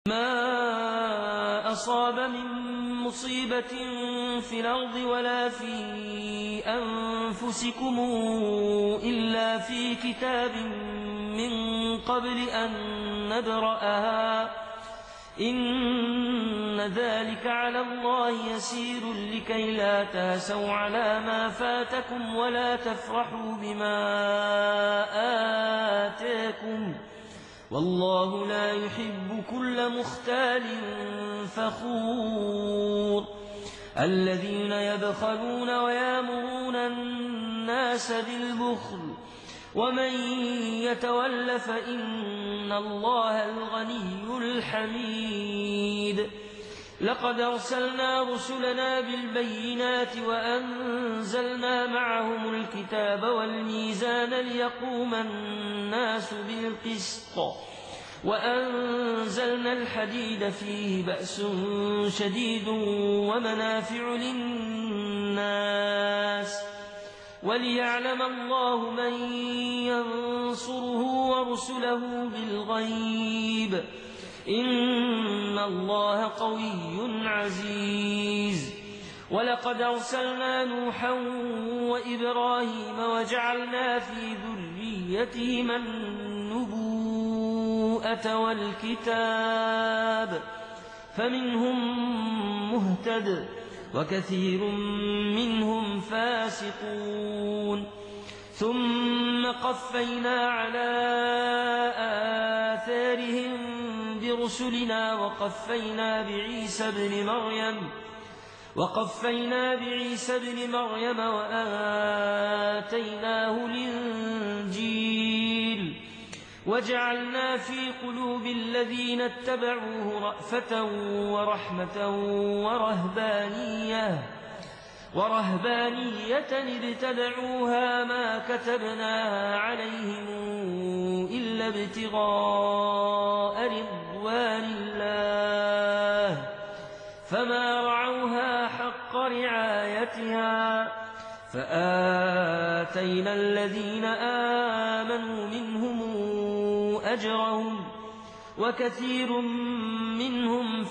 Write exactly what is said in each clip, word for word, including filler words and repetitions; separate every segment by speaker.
Speaker 1: ما أصاب من مصيبة في الأرض ولا في أنفسكم إلا في كتاب من قبل أن نبرأها إن ذلك على الله يسير لكي لا تاسوا على ما فاتكم ولا تفرحوا بما آتاكم والله لا يحب كل مختال فخور الذين يبخلون ويامرون الناس بالبخل ومن يتول فإن الله الغني الحميد لقد أرسلنا رسلنا بالبينات وأنزلنا معهم الكتاب والميزان ليقوم الناس بالقسط وأنزلنا الحديد فيه بأس شديد ومنافع للناس وليعلم الله من ينصره ورسله بالغيب إن الله قوي عزيز ولقد أرسلنا نوحا وإبراهيم وجعلنا في ذريتهما النبوءة والكتاب فمنهم مهتد وكثير منهم فاسقون ثم قفينا على آثارهم برسلنا وقفينا بعيسى بن مريم وقفينا بعيسى بن مريم وآتيناه الإنجيل وجعلنا في قلوب الذين اتبعوه رأفة ورحمة ورهبانية ورهبانية ابتدعوها ما كتبناها عليهم إلا ابتغاء رضوان الله فما رعوها حق رعايتها فآتينا الذين آمنوا منهم أجرهم وكثير منهم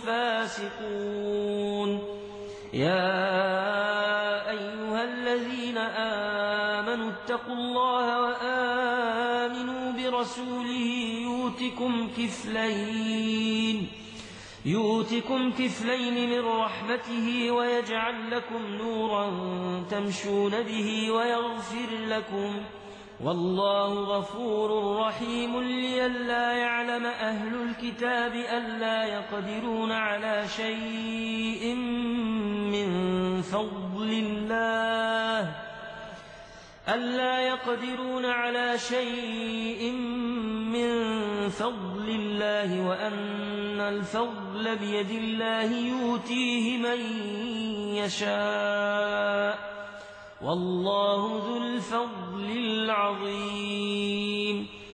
Speaker 1: فاسقون يا أيها الذين آمنوا اتقوا الله وآمنوا برسوله يؤتكم كفلين يؤتكم كفلين من رحمته ويجعل لكم نورا تمشون به ويغفر لكم والله غفور رحيم لئلا يعلم أهل الكتاب ألا يقدرون على شيء من فضل الله ألا يقدرون على شيء من فضل الله وأن الفضل بيد الله يؤتيه من يشاء والله ذو الفضل العظيم